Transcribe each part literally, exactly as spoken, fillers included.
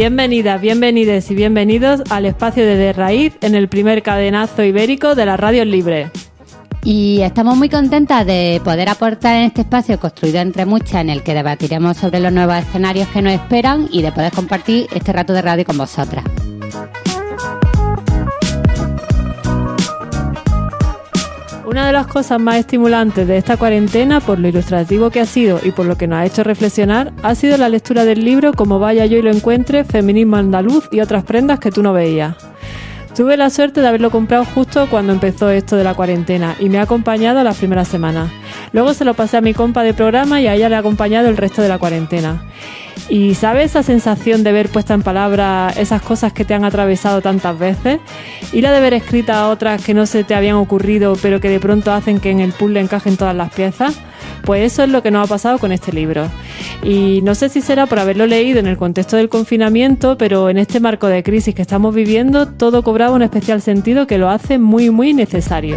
Bienvenidas, bienvenides y bienvenidos al espacio de De Raíz en el primer cadenazo ibérico de las radios libres. Y estamos muy contentas de poder aportar en este espacio construido entre muchas, en el que debatiremos sobre los nuevos escenarios que nos esperan y de poder compartir este rato de radio con vosotras. Una de las cosas más estimulantes de esta cuarentena, por lo ilustrativo que ha sido y por lo que nos ha hecho reflexionar, ha sido la lectura del libro Como vaya yo y lo encuentre, Feminismo andaluz y otras prendas que tú no veías. Tuve la suerte de haberlo comprado justo cuando empezó esto de la cuarentena y me ha acompañado las primeras semanas. Luego se lo pasé a mi compa de programa y a ella le ha acompañado el resto de la cuarentena. ¿Y sabes esa sensación de ver puesta en palabras esas cosas que te han atravesado tantas veces? Y la de ver escritas otras que no se te habían ocurrido pero que de pronto hacen que en el puzzle encajen todas las piezas. Pues eso es lo que nos ha pasado con este libro. Y no sé si será por haberlo leído en el contexto del confinamiento, pero en este marco de crisis que estamos viviendo, todo cobraba un especial sentido que lo hace muy, muy necesario.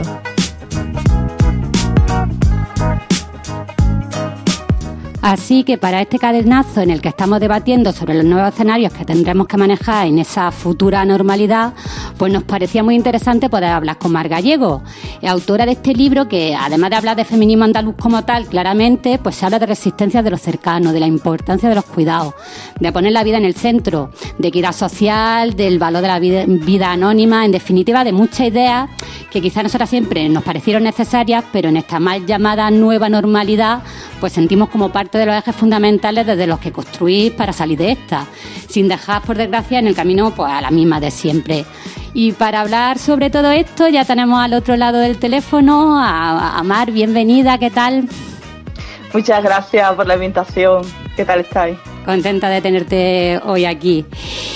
Así que para este cadenazo en el que estamos debatiendo sobre los nuevos escenarios que tendremos que manejar en esa futura normalidad, pues nos parecía muy interesante poder hablar con Mar Gallego, autora de este libro que, además de hablar de feminismo andaluz como tal, claramente, pues se habla de resistencia de lo cercano, de la importancia de los cuidados, de poner la vida en el centro, de equidad social, del valor de la vida, vida anónima, en definitiva de muchas ideas que quizás a nosotras siempre nos parecieron necesarias, pero en esta mal llamada nueva normalidad, pues sentimos como parte de los ejes fundamentales desde los que construís para salir de esta, sin dejar, por desgracia, en el camino pues a la misma de siempre. Y para hablar sobre todo esto ya tenemos al otro lado del teléfono a, a Mar. Bienvenida, ¿qué tal? Muchas gracias por la invitación. ¿Qué tal estáis? Contenta de tenerte hoy aquí.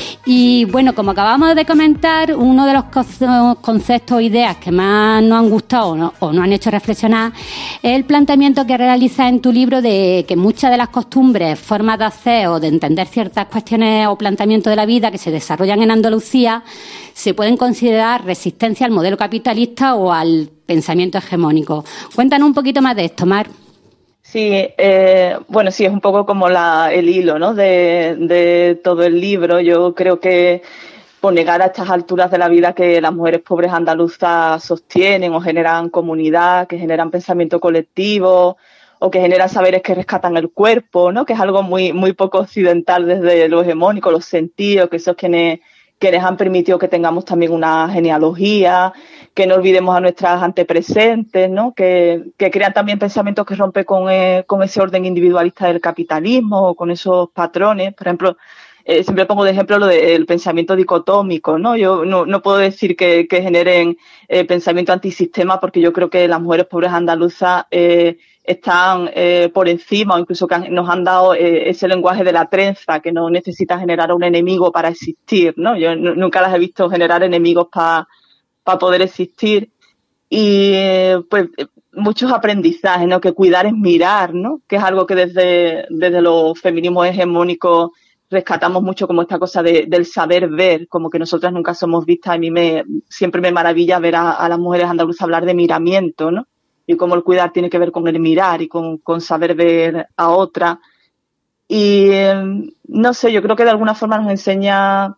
Y bueno, como acabamos de comentar, uno de los conceptos o ideas que más nos han gustado o no, o nos han hecho reflexionar es el planteamiento que realizas en tu libro de que muchas de las costumbres, formas de hacer o de entender ciertas cuestiones o planteamientos de la vida que se desarrollan en Andalucía se pueden considerar resistencia al modelo capitalista o al pensamiento hegemónico. Cuéntanos un poquito más de esto, Mar. Sí, eh, bueno, sí, es un poco como la, el hilo, ¿no?, de, de todo el libro. Yo creo que por negar a estas alturas de la vida que las mujeres pobres andaluzas sostienen o generan comunidad, que generan pensamiento colectivo o que generan saberes que rescatan el cuerpo, ¿no?, que es algo muy, muy poco occidental desde lo hegemónico, los sentidos, que esos quienes, quienes han permitido que tengamos también una genealogía, que no olvidemos a nuestras antepresentes, ¿no?, que, que crean también pensamientos que rompen con, eh, con ese orden individualista del capitalismo o con esos patrones. Por ejemplo, eh, siempre pongo de ejemplo lo del pensamiento dicotómico, ¿no? Yo no, no puedo decir que, que generen eh, pensamiento antisistema, porque yo creo que las mujeres pobres andaluzas eh, están eh, por encima, o incluso que han, nos han dado eh, ese lenguaje de la trenza, que no necesita generar un enemigo para existir, ¿no? Yo n- nunca las he visto generar enemigos para para poder existir. Y pues muchos aprendizajes, ¿no?, que cuidar es mirar, ¿no?, que es algo que desde, desde los feminismos hegemónicos rescatamos mucho, como esta cosa de, del saber ver, como que nosotras nunca somos vistas. A mí me, siempre me maravilla ver a, a las mujeres andaluzas hablar de miramiento, ¿no?, y cómo el cuidar tiene que ver con el mirar y con, con saber ver a otra. Y eh, no sé, yo creo que de alguna forma nos enseña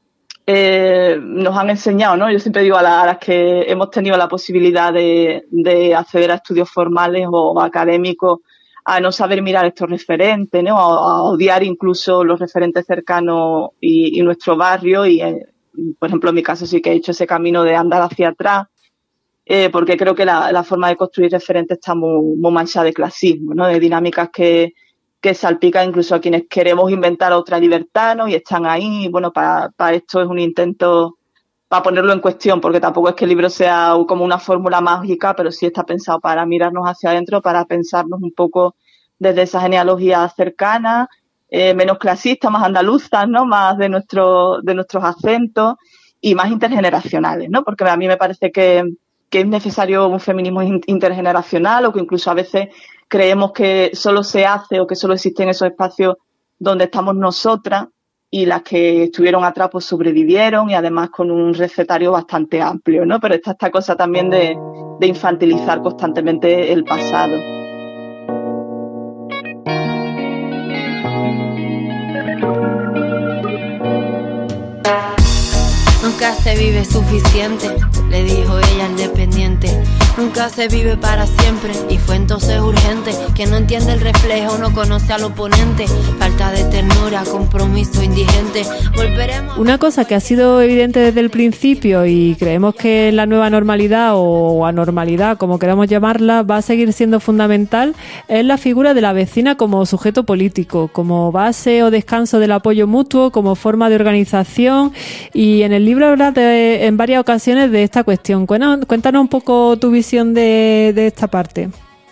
Eh, nos han enseñado, ¿no? Yo siempre digo a, la, a las que hemos tenido la posibilidad de, de acceder a estudios formales o académicos, a no saber mirar estos referentes, ¿no?, a, a odiar incluso los referentes cercanos y, y nuestro barrio. Y, eh, por ejemplo, en mi caso sí que he hecho ese camino de andar hacia atrás, eh, porque creo que la, la forma de construir referentes está muy, muy manchada de clasismo, ¿no?, de dinámicas que que salpica incluso a quienes queremos inventar otra libertad, ¿no?, y están ahí. Y bueno, para, para esto es un intento para ponerlo en cuestión, porque tampoco es que el libro sea como una fórmula mágica, pero sí está pensado para mirarnos hacia adentro, para pensarnos un poco desde esa genealogía cercana, eh, menos clasista, más andaluza, ¿no?, más de nuestro, de nuestros acentos y más intergeneracionales, ¿no?, porque a mí me parece que, que es necesario un feminismo intergeneracional, o que incluso a veces creemos que solo se hace o que solo existen esos espacios donde estamos nosotras, y las que estuvieron atrás pues sobrevivieron, y además con un recetario bastante amplio, ¿no? Pero está esta cosa también de, de infantilizar constantemente el pasado. se vive suficiente, le dijo ella al dependiente. Nunca se vive para siempre, y fue entonces urgente. Que no entiende el reflejo, no conoce al oponente. Falta de ternura, compromiso indigente. Volveremos. Una cosa que ha sido evidente desde el principio y creemos que la nueva normalidad o anormalidad, como queramos llamarla, va a seguir siendo fundamental, es la figura de la vecina como sujeto político, como base o descanso del apoyo mutuo, como forma de organización. Y en el libro hablas de, en varias ocasiones de esta cuestión. Cuéntanos un poco tu visión de, de esta parte.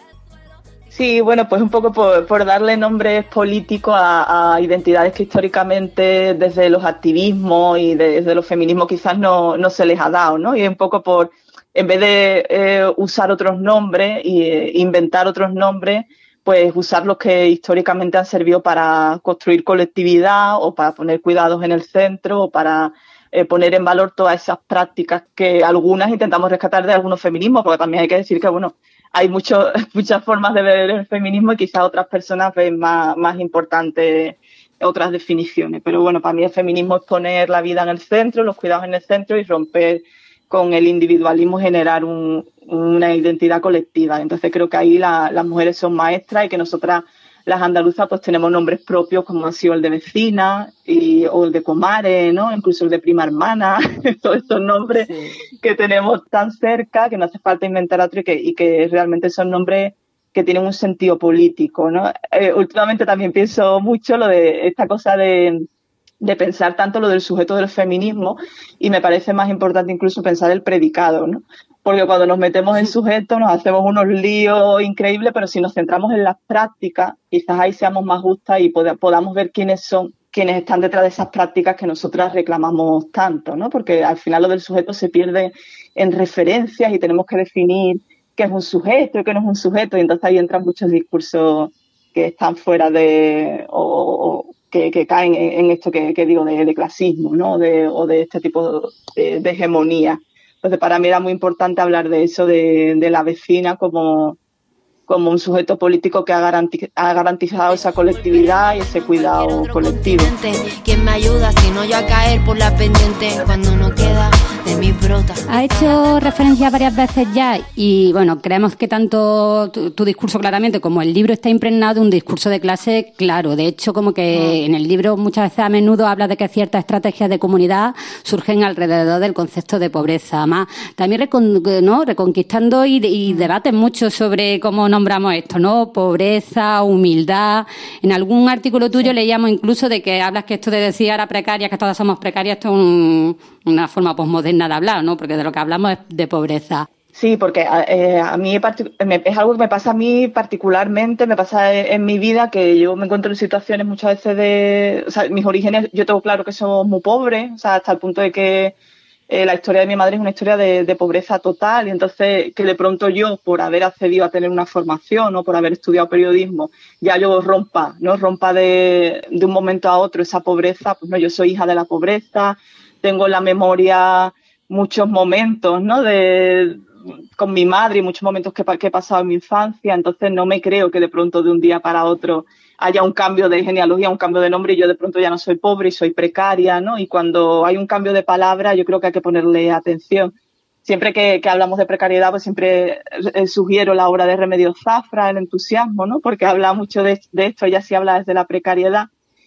Sí, bueno, pues un poco por, por darle nombres políticos a, a identidades que históricamente desde los activismos y de, desde los feminismos quizás no, no se les ha dado, ¿no? Y un poco por, en vez de eh, usar otros nombres e inventar otros nombres, pues usar los que históricamente han servido para construir colectividad o para poner cuidados en el centro o para eh, poner en valor todas esas prácticas que algunas intentamos rescatar de algunos feminismos, porque también hay que decir que, bueno, hay mucho, muchas formas de ver el feminismo y quizás otras personas ven más, más importantes otras definiciones. Pero bueno, para mí el feminismo es poner la vida en el centro, los cuidados en el centro y romper con el individualismo, generar un, una identidad colectiva. Entonces creo que ahí la, las mujeres son maestras y que nosotras, las andaluzas, pues tenemos nombres propios como ha sido el de vecina y, o el de comare, ¿no? Incluso el de prima hermana, todos estos nombres sí. que tenemos tan cerca que no hace falta inventar otro y que, y que realmente son nombres que tienen un sentido político, ¿no? Eh, últimamente también pienso mucho lo de esta cosa de, de pensar tanto lo del sujeto del feminismo y me parece más importante incluso pensar el predicado, ¿no? Porque cuando nos metemos en sujeto nos hacemos unos líos increíbles, pero si nos centramos en las prácticas, quizás ahí seamos más justas y pod- podamos ver quiénes son quienes están detrás de esas prácticas que nosotras reclamamos tanto, ¿no? Porque al final lo del sujeto se pierde en referencias y tenemos que definir qué es un sujeto y qué no es un sujeto, y entonces ahí entran muchos discursos que están fuera de, o, o que, que caen en, en esto que, que digo de, de clasismo, ¿no? De, o de este tipo de, de hegemonía. Entonces, para mí era muy importante hablar de eso, de, de la vecina como, como un sujeto político que ha, garanti- ha garantizado esa colectividad y ese cuidado colectivo. ¿Quién me ayuda si no yo a caer por la pendiente cuando no queda de mi brota? Ha hecho referencia varias veces ya y, bueno, creemos que tanto tu, tu discurso claramente como el libro está impregnado de un discurso de clase claro. De hecho, como que en el libro muchas veces a menudo habla de que ciertas estrategias de comunidad surgen alrededor del concepto de pobreza. Además, también recon, ¿no? reconquistando y, y debaten mucho sobre cómo nombramos esto, ¿no? Pobreza, humildad. En algún artículo tuyo leíamos incluso de que hablas que esto de decir ahora precaria, que todas somos precarias, esto es un, una forma posmoderna de hablar, ¿no? Porque de lo que hablamos es de pobreza. Sí, porque eh, a mí es algo que me pasa a mí particularmente, me pasa en mi vida, que yo me encuentro en situaciones muchas veces de... O sea, mis orígenes, yo tengo claro que somos muy pobres, o sea, hasta el punto de que eh, la historia de mi madre es una historia de, de pobreza total, y entonces que de pronto yo, por haber accedido a tener una formación o por haber estudiado periodismo, ya yo rompa, ¿no? Rompa de, de un momento a otro esa pobreza, pues no, yo soy hija de la pobreza, tengo en la memoria muchos momentos, ¿no? De, con mi madre y muchos momentos que, que he pasado en mi infancia, entonces no me creo que de pronto de un día para otro haya un cambio de genealogía, un cambio de nombre y yo de pronto ya no soy pobre y soy precaria, ¿no? Y cuando hay un cambio de palabra yo creo que hay que ponerle atención. Siempre que, que hablamos de precariedad, pues siempre eh, sugiero la obra de Remedios Zafra, El entusiasmo, ¿no? Porque habla mucho de, de esto, ella sí habla desde la precariedad.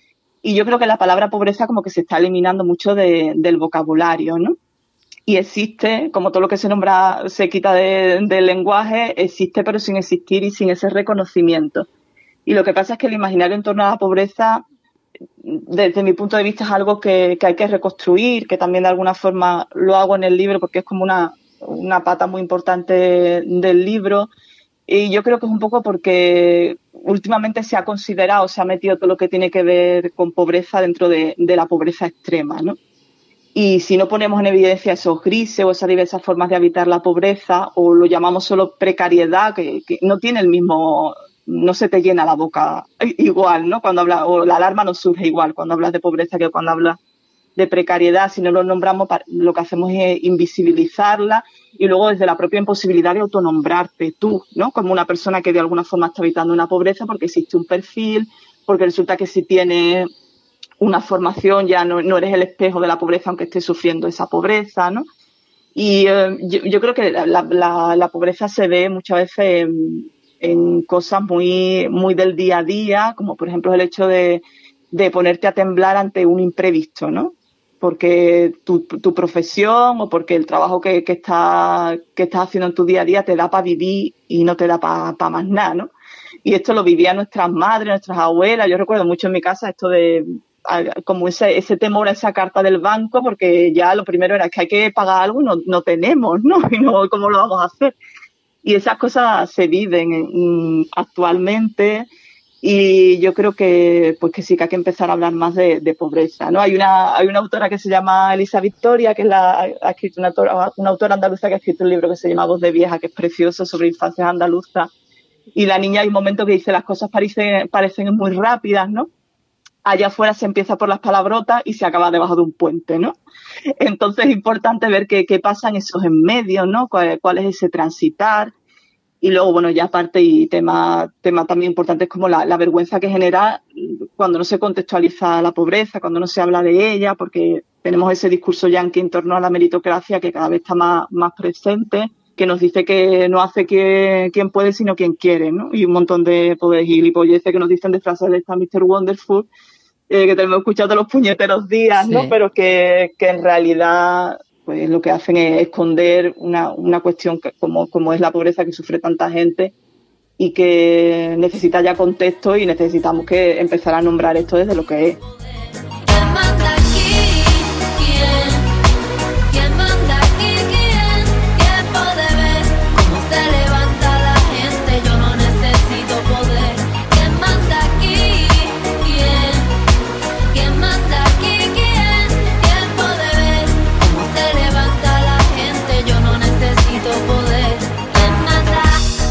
Y yo creo que la palabra pobreza como que se está eliminando mucho de, del vocabulario, ¿no? Y existe, como todo lo que se nombra se quita de, del lenguaje, existe pero sin existir y sin ese reconocimiento. Y lo que pasa es que el imaginario en torno a la pobreza, desde mi punto de vista, es algo que, que hay que reconstruir, que también de alguna forma lo hago en el libro porque es como una, una pata muy importante del libro. Y yo creo que es un poco porque últimamente se ha considerado, se ha metido todo lo que tiene que ver con pobreza dentro de, de la pobreza extrema, ¿no? Y si no ponemos en evidencia esos grises o esas diversas formas de habitar la pobreza, o lo llamamos solo precariedad, que, que no tiene el mismo, no se te llena la boca igual, ¿no? Cuando hablas, o la alarma no surge igual cuando hablas de pobreza que cuando hablas de precariedad. Si no lo nombramos, lo que hacemos es invisibilizarla y luego desde la propia imposibilidad de autonombrarte tú, ¿no? Como una persona que de alguna forma está habitando una pobreza porque existe un perfil, porque resulta que si tienes una formación, ya no, no eres el espejo de la pobreza aunque estés sufriendo esa pobreza, ¿no? Y eh, yo, yo creo que la, la, la pobreza se ve muchas veces en, en cosas muy, muy del día a día, como por ejemplo el hecho de, de ponerte a temblar ante un imprevisto, ¿no? Porque tu, tu profesión o porque el trabajo que, que, está, que estás haciendo en tu día a día te da para vivir y no te da para pa más nada, ¿no? Y esto lo vivían nuestras madres, nuestras abuelas. Yo recuerdo mucho en mi casa esto de como ese, ese temor a esa carta del banco, porque ya lo primero era que hay que pagar algo y no, no tenemos, ¿no? Y no, ¿cómo lo vamos a hacer? Y esas cosas se viven en, actualmente. Y yo creo que pues que sí que hay que empezar a hablar más de, de pobreza, ¿no? Hay una hay una autora que se llama Elisa Victoria, que es la ha escrito una autora, una autora andaluza que ha escrito un libro que se llama Voz de Vieja, que es precioso, sobre infancias andaluzas. Y la niña hay un momento que dice las cosas parecen parecen muy rápidas, ¿no? Allá afuera se empieza por las palabrotas y se acaba debajo de un puente, ¿no? Entonces es importante ver qué, qué pasa en esos en medio, ¿no? Cuál, cuál es ese transitar. Y luego, bueno, ya aparte, y tema, tema también importante es como la, la vergüenza que genera cuando no se contextualiza la pobreza, cuando no se habla de ella, porque tenemos ese discurso yanqui en torno a la meritocracia que cada vez está más, más presente, que nos dice que no hace quien, quien puede, sino quien quiere, ¿no? Y un montón de pues, gilipolleces que nos dicen de frases de esta mister Wonderful, eh, que tenemos escuchado todos los puñeteros días, sí. ¿no? Pero que, que en realidad pues lo que hacen es esconder una, una cuestión que, como, como es la pobreza que sufre tanta gente y que necesita ya contexto y necesitamos que empezar a nombrar esto desde lo que es. ¿Quién manda aquí? ¿Quién? ¿Quién manda aquí? ¿Quién? ¿Quién puede ver cómo se levanta la gente? Yo no necesito poder. ¿Quién manda aquí? ¿Quién? ¿Quién manda aquí? ¿Quién? ¿Quién puede ver cómo se levanta la gente? Yo no necesito poder. ¿Quién manda?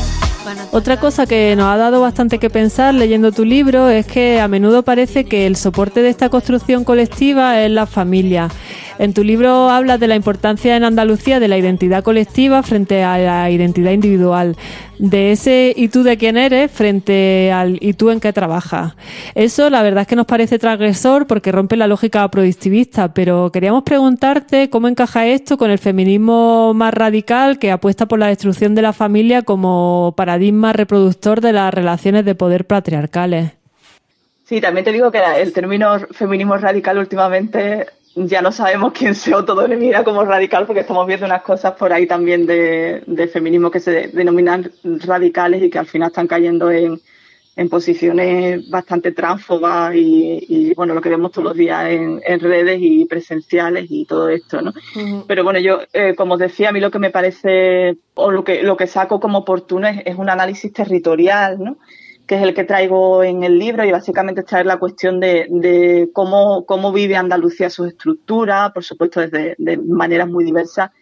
Otra cosa que nos ha dado bastante que pensar leyendo tu libro es que a menudo parece que el soporte de esta construcción colectiva es la familia. En tu libro hablas de la importancia en Andalucía de la identidad colectiva frente a la identidad individual, de ese ¿y tú de quién eres? Frente al ¿y tú en qué trabajas? Eso la verdad es que nos parece transgresor porque rompe la lógica productivista, pero queríamos preguntarte cómo encaja esto con el feminismo más radical que apuesta por la destrucción de la familia como paradigma reproductor de las relaciones de poder patriarcales. Sí, también te digo que el término feminismo radical últimamente ya no sabemos quién se autodenomina como radical, porque estamos viendo unas cosas por ahí también de, de feminismo que se denominan radicales y que al final están cayendo en, en posiciones bastante tránsfobas y, y bueno, lo que vemos todos los días en, en redes y presenciales y todo esto, ¿no? Uh-huh. Pero bueno, yo, eh, como os decía, a mí lo que me parece, o lo que, lo que saco como oportuno es, es un análisis territorial, ¿no? Que es el que traigo en el libro, y básicamente es traer la cuestión de, de cómo, cómo vive Andalucía sus estructuras, por supuesto desde de maneras muy diversas,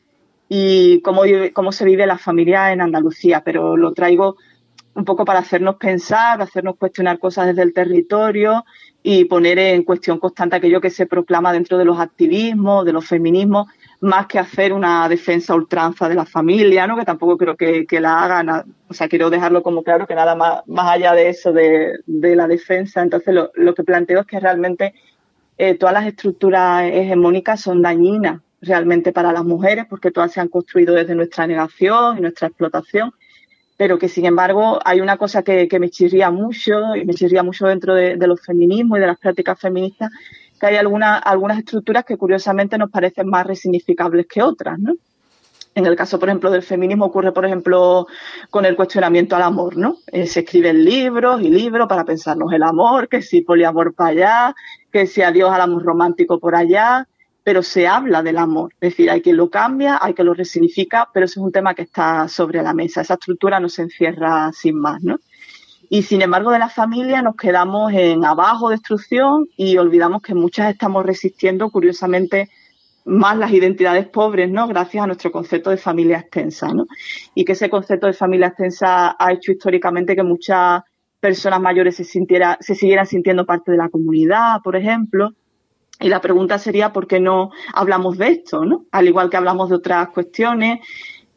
y cómo, vive, cómo se vive la familia en Andalucía, pero lo traigo un poco para hacernos pensar, hacernos cuestionar cosas desde el territorio y poner en cuestión constante aquello que se proclama dentro de los activismos, de los feminismos, más que hacer una defensa ultranza de la familia, ¿no? Que tampoco creo que, que la hagan. O sea, quiero dejarlo como claro que nada más, más allá de eso, de, de la defensa. Entonces, lo, lo que planteo es que realmente eh, todas las estructuras hegemónicas son dañinas realmente para las mujeres, porque todas se han construido desde nuestra negación y nuestra explotación, pero que, sin embargo, hay una cosa que, que me chirría mucho, y me chirría mucho dentro de, de los feminismos y de las prácticas feministas, que hay algunas algunas estructuras que curiosamente nos parecen más resignificables que otras, ¿no? En el caso, por ejemplo, del feminismo ocurre, por ejemplo, con el cuestionamiento al amor, ¿no? Eh, se escriben libros y libros para pensarnos el amor, que si poliamor para allá, que si adiós al amor romántico por allá, pero se habla del amor. Es decir, hay quien lo cambia, hay quien lo resignifica, pero ese es un tema que está sobre la mesa. Esa estructura no se encierra sin más, ¿no? Y sin embargo, de la familia nos quedamos en abajo, destrucción, y olvidamos que muchas estamos resistiendo, curiosamente, más las identidades pobres, ¿no? Gracias a nuestro concepto de familia extensa, ¿no? Y que ese concepto de familia extensa ha hecho históricamente que muchas personas mayores se sintiera, se siguieran sintiendo parte de la comunidad, por ejemplo. Y la pregunta sería, ¿por qué no hablamos de esto, ¿no? Al igual que hablamos de otras cuestiones.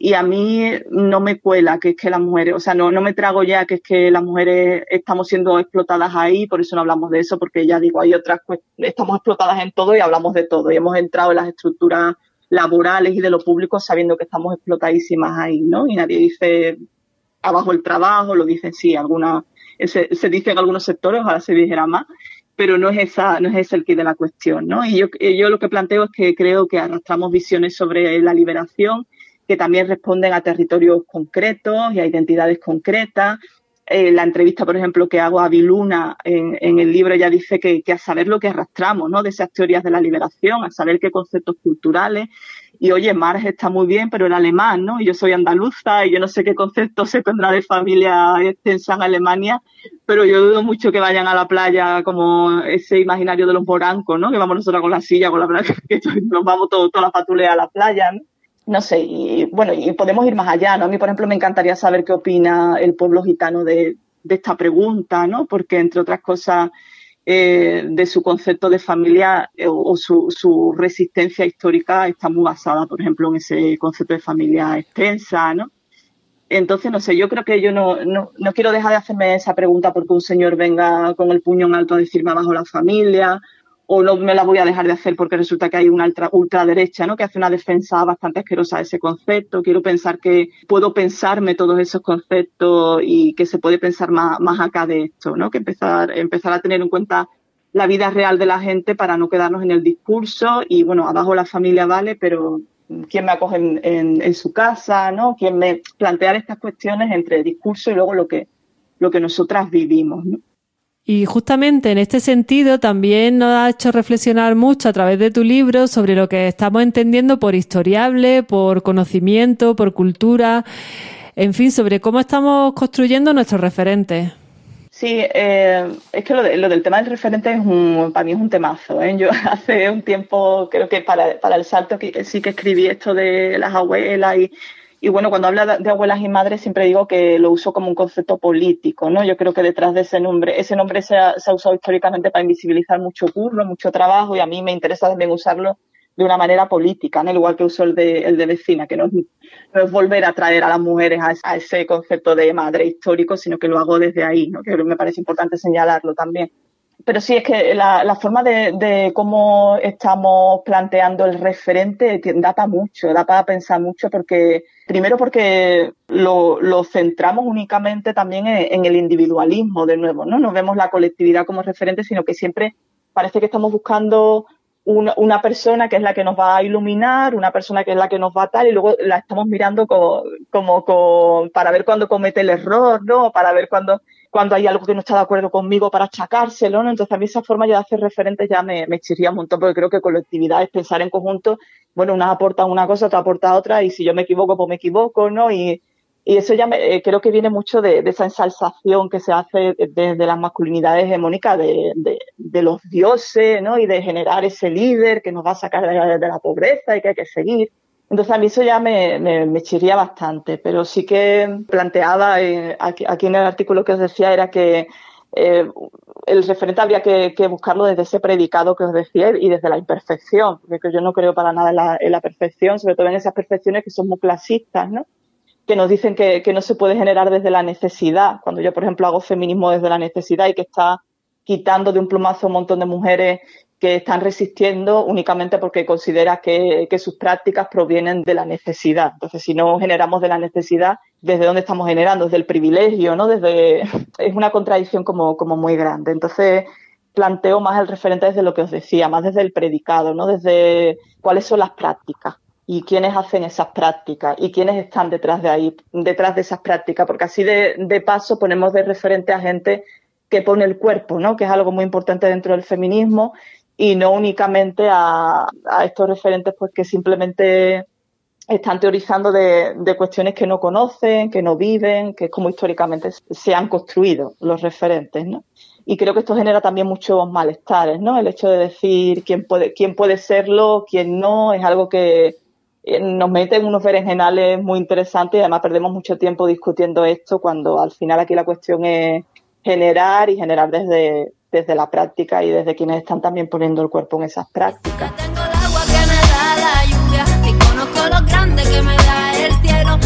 y a mí no me cuela que es que las mujeres, o sea, no, no me trago ya que es que las mujeres estamos siendo explotadas ahí, por eso no hablamos de eso, porque ya digo, hay otras cuestiones, estamos explotadas en todo y hablamos de todo, y hemos entrado en las estructuras laborales y de lo público sabiendo que estamos explotadísimas ahí, ¿no? Y nadie dice abajo el trabajo, lo dicen sí, algunas, se, se dice en algunos sectores, ojalá se dijera más, pero no es esa, no es ese el quid de la cuestión, ¿no? Y yo, yo lo que planteo es que creo que arrastramos visiones sobre la liberación que también responden a territorios concretos y a identidades concretas. Eh, la entrevista, por ejemplo, que hago a Viluna en, en el libro, ella dice que, que a saber lo que arrastramos, ¿no? De esas teorías de la liberación, a saber qué conceptos culturales. Y oye, Marx está muy bien, pero el alemán, ¿no? Y yo soy andaluza y yo no sé qué concepto se tendrá de familia extensa en Alemania, pero yo dudo mucho que vayan a la playa como ese imaginario de los morancos, ¿no? Que vamos nosotros con la silla, con la playa, que nos vamos todos, toda la patulea a la playa, ¿no? No sé, y bueno, y podemos ir más allá, ¿no? A mí, por ejemplo, me encantaría saber qué opina el pueblo gitano de, de esta pregunta, ¿no? Porque, entre otras cosas, eh, de su concepto de familia eh, o su, su resistencia histórica está muy basada, por ejemplo, en ese concepto de familia extensa, ¿no? Entonces, no sé, yo creo que yo no, no, no quiero dejar de hacerme esa pregunta porque un señor venga con el puño en alto a decirme abajo la familia, o no me la voy a dejar de hacer porque resulta que hay una ultra, ultraderecha, ¿no? Que hace una defensa bastante asquerosa de ese concepto. Quiero pensar que puedo pensarme todos esos conceptos y que se puede pensar más, más acá de esto, ¿no? Que empezar, empezar a tener en cuenta la vida real de la gente para no quedarnos en el discurso y, bueno, abajo la familia vale, pero ¿quién me acoge en, en, en su casa, ¿no? ¿Quién me plantear estas cuestiones entre el discurso y luego lo que, lo que nosotras vivimos, ¿no? Y justamente en este sentido también nos ha hecho reflexionar mucho a través de tu libro sobre lo que estamos entendiendo por historiable, por conocimiento, por cultura, en fin, sobre cómo estamos construyendo nuestros referentes. Sí, eh, es que lo, de, lo del tema del referente es un, para mí es un temazo, ¿eh? Yo hace un tiempo, creo que para, para el salto que, sí que escribí esto de las abuelas y Y bueno, cuando hablo de abuelas y madres siempre digo que lo uso como un concepto político, ¿no? Yo creo que detrás de ese nombre, ese nombre se ha, se ha usado históricamente para invisibilizar mucho curro, mucho trabajo, y a mí me interesa también usarlo de una manera política, ¿no? Igual que uso el de, el de vecina, que no es, no es volver a traer a las mujeres a, a ese concepto de madre histórico, sino que lo hago desde ahí, ¿no? Que me parece importante señalarlo también. Pero sí, es que la, la forma de, de cómo estamos planteando el referente da para mucho, da para pensar mucho, porque primero porque lo, lo centramos únicamente también en, en el individualismo, de nuevo, ¿no? No vemos la colectividad como referente, sino que siempre parece que estamos buscando una, una persona que es la que nos va a iluminar, una persona que es la que nos va a tal, y luego la estamos mirando como, como, como para ver cuándo comete el error, ¿no? Para ver cuándo... cuando hay algo que no está de acuerdo conmigo para achacárselo, ¿no? Entonces a mí esa forma ya de hacer referentes ya me, me chirría un montón, porque creo que colectividad es pensar en conjunto, bueno, unas aportan una cosa, otra aporta otra, y si yo me equivoco, pues me equivoco, ¿no? Y, y eso ya me, eh, creo que viene mucho de, de esa ensalzación que se hace desde de las masculinidades hegemónicas de, de, de los dioses, ¿no? Y de generar ese líder que nos va a sacar de, de la pobreza y que hay que seguir. Entonces a mí eso ya me, me, me chirría bastante, pero sí que planteaba eh, aquí, aquí en el artículo que os decía era que eh, el referente habría que, que buscarlo desde ese predicado que os decía y desde la imperfección, porque yo no creo para nada en la, en la perfección, sobre todo en esas perfecciones que son muy clasistas, ¿no? Que nos dicen que, que no se puede generar desde la necesidad. Cuando yo, por ejemplo, hago feminismo desde la necesidad y que está quitando de un plumazo a un montón de mujeres que están resistiendo únicamente porque considera que, que sus prácticas provienen de la necesidad. Entonces, si no generamos de la necesidad, ¿desde dónde estamos generando? Desde el privilegio, ¿no? Desde, es una contradicción como, como muy grande. Entonces, planteo más el referente desde lo que os decía, más desde el predicado, ¿no? Desde cuáles son las prácticas y quiénes hacen esas prácticas y quiénes están detrás de ahí, detrás de esas prácticas, porque así de, de paso ponemos de referente a gente que pone el cuerpo, ¿no? Que es algo muy importante dentro del feminismo, y no únicamente a, a estos referentes pues que simplemente están teorizando de, de cuestiones que no conocen, que no viven, que es como históricamente se han construido los referentes, ¿no? Y creo que esto genera también muchos malestares, ¿no? El hecho de decir quién puede, quién puede serlo, quién no, es algo que nos mete en unos berenjenales muy interesantes, y además perdemos mucho tiempo discutiendo esto cuando al final aquí la cuestión es generar y generar desde... desde la práctica y desde quienes están también poniendo el cuerpo en esas prácticas. Ya tengo el agua que me da la lluvia, y conozco lo grande que me da el cielo.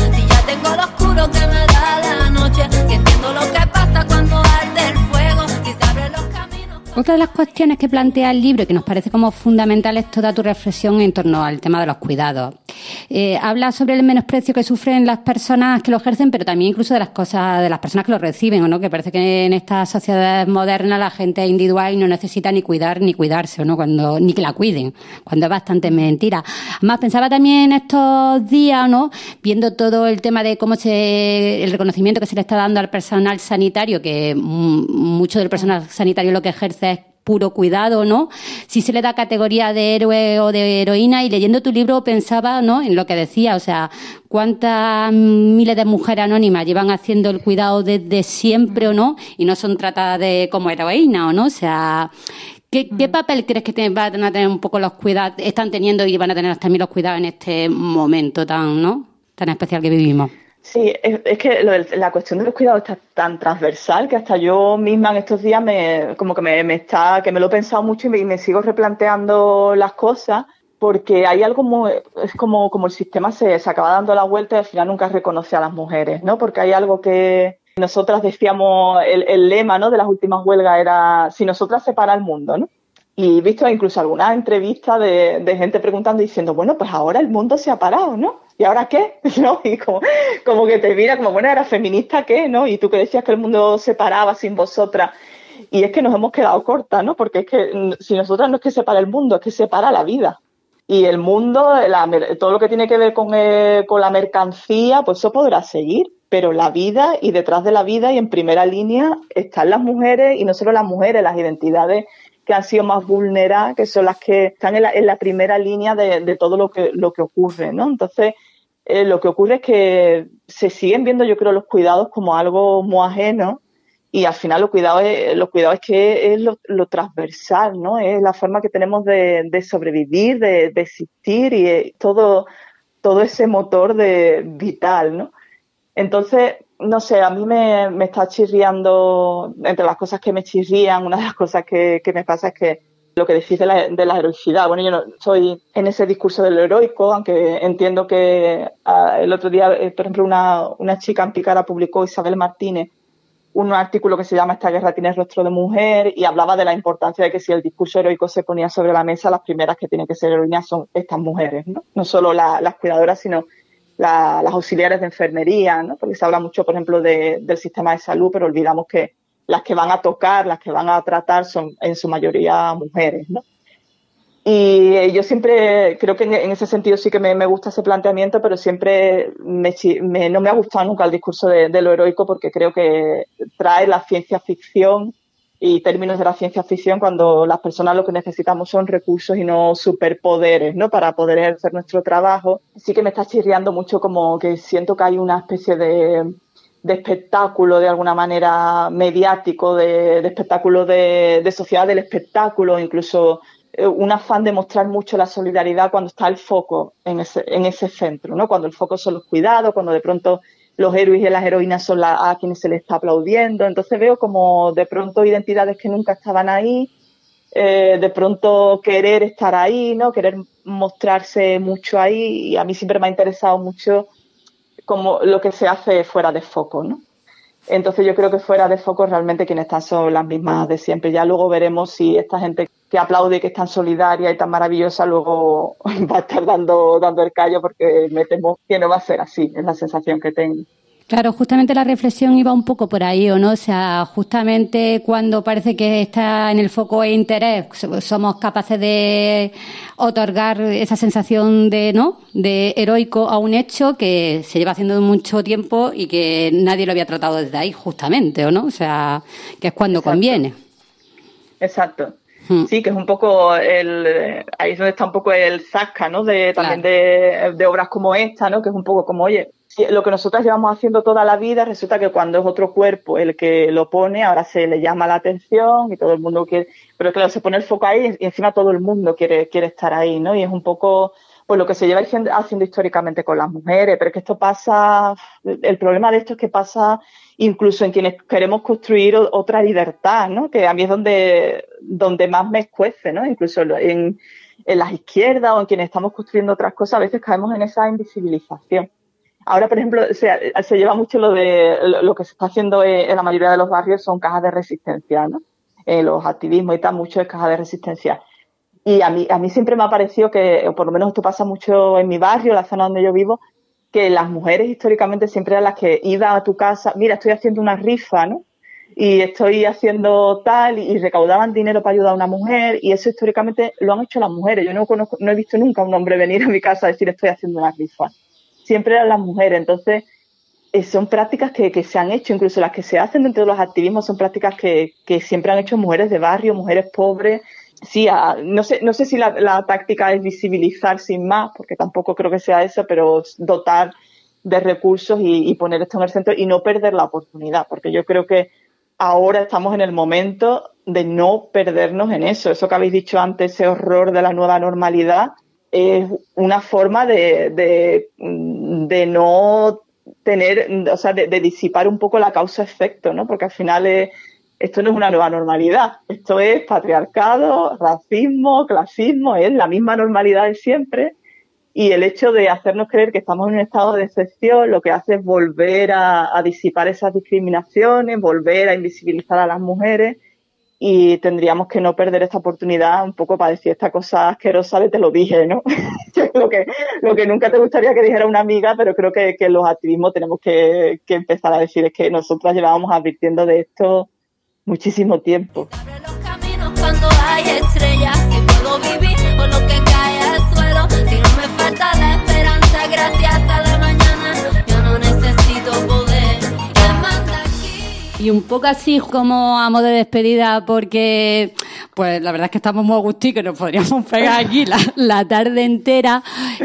Otra de las cuestiones que plantea el libro y que nos parece como fundamental es toda tu reflexión en torno al tema de los cuidados. Eh, habla sobre el menosprecio que sufren las personas que lo ejercen, pero también incluso de las cosas, de las personas que lo reciben, ¿o no? Que parece que en esta sociedad moderna la gente es individual y no necesita ni cuidar ni cuidarse, ¿o no? Cuando, ni que la cuiden, cuando es bastante mentira. Además, pensaba también en estos días, ¿no? Viendo todo el tema de cómo se, el reconocimiento que se le está dando al personal sanitario, que m- mucho del personal sanitario lo que ejerce es puro cuidado, ¿no? Si se le da categoría de héroe o de heroína, y leyendo tu libro pensaba, ¿no?, en lo que decía, o sea, cuántas miles de mujeres anónimas llevan haciendo el cuidado desde siempre, ¿o no? Y no son tratadas de como heroína, ¿o no? O sea, ¿qué, qué papel crees que te, van a tener un poco los cuidados, están teniendo y van a tener también los cuidados en este momento tan, ¿no?, tan especial que vivimos? Sí, es, es que lo del- la cuestión de los cuidados está tan transversal que hasta yo misma en estos días me, como que me, me está, que me lo he pensado mucho y me, y me sigo replanteando las cosas, porque hay algo muy, es como, como el sistema se, se acaba dando la vuelta y al final nunca reconoce a las mujeres, ¿no? Porque hay algo que nosotras decíamos, el, el lema, ¿no?, de las últimas huelgas era si nosotras se para el mundo, ¿no? Y he visto incluso algunas entrevistas de, de gente preguntando y diciendo, bueno, pues ahora el mundo se ha parado, ¿no? ¿Y ahora qué? ¿No? Y como, como que te mira como, bueno, ¿era feminista qué? ¿No? Y tú que decías que el mundo se paraba sin vosotras. Y es que nos hemos quedado cortas, ¿no? Porque es que mm, si nosotras no es que se para el mundo, es que se para la vida. Y el mundo, la, todo lo que tiene que ver con, eh, con la mercancía, pues eso podrá seguir. Pero la vida, y detrás de la vida y en primera línea están las mujeres, y no solo las mujeres, las identidades que han sido más vulneradas, que son las que están en la, en la primera línea de, de todo lo que, lo que ocurre, ¿no? Entonces, eh, lo que ocurre es que se siguen viendo, yo creo, los cuidados como algo muy ajeno, y al final los cuidados es, los cuidados es que es lo, lo transversal, ¿no? Es la forma que tenemos de, de sobrevivir, de, de existir, y eh, todo, todo ese motor de vital, ¿no? Entonces, no sé, a mí me, me está chirriando, entre las cosas que me chirrían, una de las cosas que, que me pasa es que lo que decís de la, de la heroicidad. Bueno, yo no soy en ese discurso del heroico, aunque entiendo que uh, el otro día, eh, por ejemplo, una, una chica en Picara publicó, Isabel Martínez, un artículo que se llama Esta guerra tiene rostro de mujer, y hablaba de la importancia de que si el discurso heroico se ponía sobre la mesa, las primeras que tienen que ser heroínas son estas mujeres, ¿no? No solo la, las cuidadoras, sino La, las auxiliares de enfermería, ¿no? Porque se habla mucho, por ejemplo, de, del sistema de salud, pero olvidamos que las que van a tocar, las que van a tratar son en su mayoría mujeres, ¿no? Y yo siempre, creo que en, en ese sentido sí que me, me gusta ese planteamiento, pero siempre me, me, no me ha gustado nunca el discurso de, de lo heroico, porque creo que trae la ciencia ficción y términos de la ciencia ficción cuando las personas lo que necesitamos son recursos y no superpoderes, ¿no?, para poder ejercer nuestro trabajo. Sí que me está chirriando mucho, como que siento que hay una especie de, de espectáculo, de alguna manera mediático, de, de espectáculo de, de sociedad del espectáculo, incluso eh, un afán de mostrar mucho la solidaridad cuando está el foco en ese, en ese centro, ¿no? Cuando el foco son los cuidados, cuando de pronto los héroes y las heroínas son la, a quienes se les está aplaudiendo. Entonces veo como de pronto identidades que nunca estaban ahí, eh, de pronto querer estar ahí, ¿no? Querer mostrarse mucho ahí, y a mí siempre me ha interesado mucho como lo que se hace fuera de foco, ¿no? Entonces yo creo que fuera de foco realmente quienes están son las mismas de siempre. Ya luego veremos si esta gente que aplaude, que es tan solidaria y tan maravillosa, luego va a estar dando, dando el callo, porque me temo que no va a ser así, es la sensación que tengo. Claro, justamente la reflexión iba un poco por ahí, ¿o no? O sea, justamente cuando parece que está en el foco de interés, somos capaces de otorgar esa sensación de, ¿no?, de heroico a un hecho que se lleva haciendo mucho tiempo y que nadie lo había tratado desde ahí, justamente, ¿o no? O sea, que es cuando Exacto. conviene. Exacto. Hmm. Sí, que es un poco el, ahí es donde está un poco el zasca, ¿no? De, también claro. de, de obras como esta, ¿no? Que es un poco como, oye, lo que nosotras llevamos haciendo toda la vida, resulta que cuando es otro cuerpo el que lo pone, ahora se le llama la atención y todo el mundo quiere, pero claro, se pone el foco ahí y encima todo el mundo quiere, quiere estar ahí, ¿no? Y es un poco pues lo que se lleva haciendo, haciendo históricamente con las mujeres, pero es que esto pasa, el problema de esto es que pasa incluso en quienes queremos construir otra libertad, ¿no? Que a mí es donde, donde más me escuece, ¿no? Incluso en, en las izquierdas o en quienes estamos construyendo otras cosas, a veces caemos en esa invisibilización. Ahora, por ejemplo, se, se lleva mucho lo de lo que se está haciendo en la mayoría de los barrios son cajas de resistencia, ¿no? en los activismos y tal, mucho es caja de resistencia. Y a mí, a mí siempre me ha parecido que, o por lo menos esto pasa mucho en mi barrio, la zona donde yo vivo, que las mujeres históricamente siempre eran las que iban a tu casa, mira, estoy haciendo una rifa, ¿no? Y estoy haciendo tal, y, y recaudaban dinero para ayudar a una mujer, y eso históricamente lo han hecho las mujeres. Yo no conozco, no he visto nunca a un hombre venir a mi casa a decir estoy haciendo una rifa. Siempre eran las mujeres. Entonces, eh, son prácticas que, que se han hecho, incluso las que se hacen dentro de los activismos son prácticas que, que siempre han hecho mujeres de barrio, mujeres pobres. Sí, a, no sé, no sé si la, la táctica es visibilizar sin más, porque tampoco creo que sea eso, pero dotar de recursos y, y poner esto en el centro y no perder la oportunidad, porque yo creo que ahora estamos en el momento de no perdernos en eso. Eso que habéis dicho antes, ese horror de la nueva normalidad, es una forma de, de, de no tener, o sea, de, de disipar un poco la causa-efecto, ¿no? Porque al final es, esto no es una nueva normalidad. Esto es patriarcado, racismo, clasismo, es la misma normalidad de siempre. Y el hecho de hacernos creer que estamos en un estado de excepción lo que hace es volver a, a disipar esas discriminaciones, volver a invisibilizar a las mujeres, y tendríamos que no perder esta oportunidad un poco para decir esta cosa asquerosa de te lo dije, ¿no? lo que lo que nunca te gustaría que dijera una amiga, pero creo que, que los activismos tenemos que, que empezar a decir es que nosotras llevábamos advirtiendo de esto muchísimo tiempo. Abre los caminos cuando hay estrellas, si puedo vivir con lo que cae al suelo, si no me falta la esperanza, gracias a la mañana, yo no necesito poder. ¿Quién manda aquí? Y un poco así como a modo de despedida, porque pues la verdad es que estamos muy agusticos, nos podríamos pegar aquí la, la tarde entera.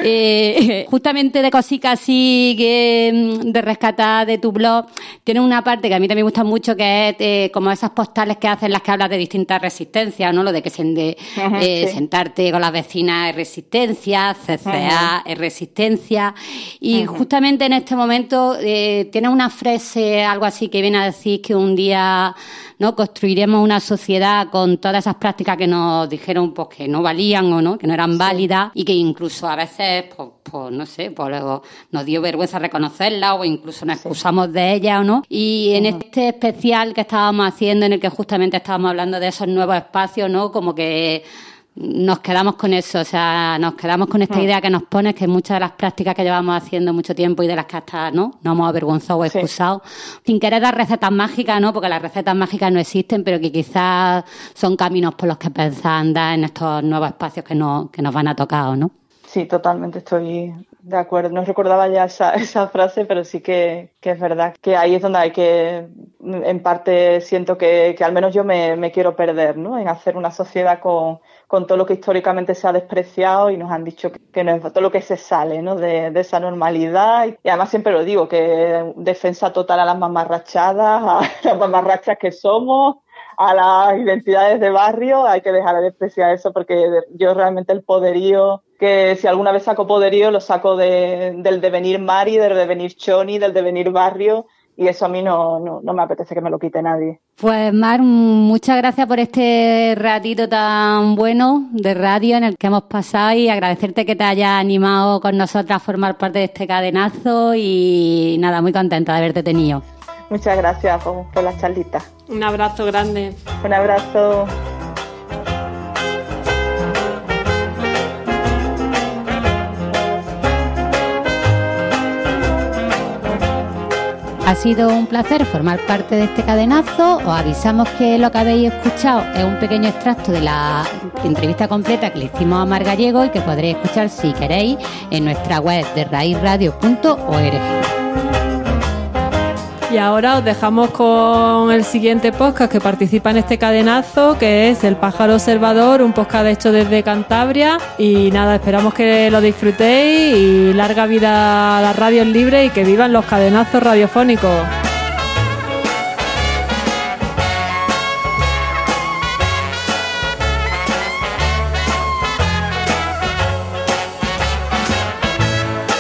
Eh, justamente de cositas así que de rescatar de tu blog, tiene una parte que a mí también me gusta mucho, que es eh, como esas postales que hacen las que hablas de distintas resistencias, ¿no? Lo de que se, de, uh-huh, eh, sí. Sentarte con las vecinas es resistencia, C C A uh-huh. es resistencia. Y uh-huh. justamente en este momento eh, tiene una frase, algo así, que viene a decir que un día, ¿no?, construiremos una sociedad con todas esas prácticas que nos dijeron pues que no valían o no, que no eran válidas, sí. y que incluso a veces, pues, pues no sé, pues luego nos dio vergüenza reconocerlas o incluso nos excusamos sí. de ellas o no. Y en uh-huh. este especial que estábamos haciendo, en el que justamente estábamos hablando de esos nuevos espacios, ¿no?, como que nos quedamos con eso, o sea, nos quedamos con esta idea que nos pones, que muchas de las prácticas que llevamos haciendo mucho tiempo y de las que hasta no nos hemos avergonzado o excusado, sí. sin querer dar recetas mágicas, ¿no?, porque las recetas mágicas no existen, pero que quizás son caminos por los que pensar andar en estos nuevos espacios que nos, que nos van a tocar, ¿no? Sí, totalmente estoy de acuerdo. No recordaba ya esa, esa frase, pero sí que, que es verdad que ahí es donde hay que, en parte siento que, que al menos yo me, me quiero perder, ¿no?, en hacer una sociedad con, con todo lo que históricamente se ha despreciado y nos han dicho que, que no es todo lo que se sale, ¿no?, de, de esa normalidad. Y además siempre lo digo, que defensa total a las mamarrachadas, a las mamarrachas que somos, a las identidades de barrio. Hay que dejar de despreciar eso, porque yo realmente el poderío, que si alguna vez saco poderío, lo saco de, del devenir Mari, del devenir Choni, del devenir barrio, y eso a mí no, no, no me apetece que me lo quite nadie. Pues Mar, muchas gracias por este ratito tan bueno de radio en el que hemos pasado, y agradecerte que te hayas animado con nosotras a formar parte de este cadenazo, y nada, muy contenta de haberte tenido. Muchas gracias por, por las charlitas. Un abrazo grande. Un abrazo. Ha sido un placer formar parte de este cadenazo. Os avisamos que lo que habéis escuchado es un pequeño extracto de la entrevista completa que le hicimos a Mar Gallego, y que podréis escuchar si queréis en nuestra web de raíz radio punto org. Y ahora os dejamos con el siguiente podcast que participa en este cadenazo, que es El Pájaro Observador, un podcast hecho desde Cantabria. Y nada, esperamos que lo disfrutéis, y larga vida a las radios libres, y que vivan los cadenazos radiofónicos.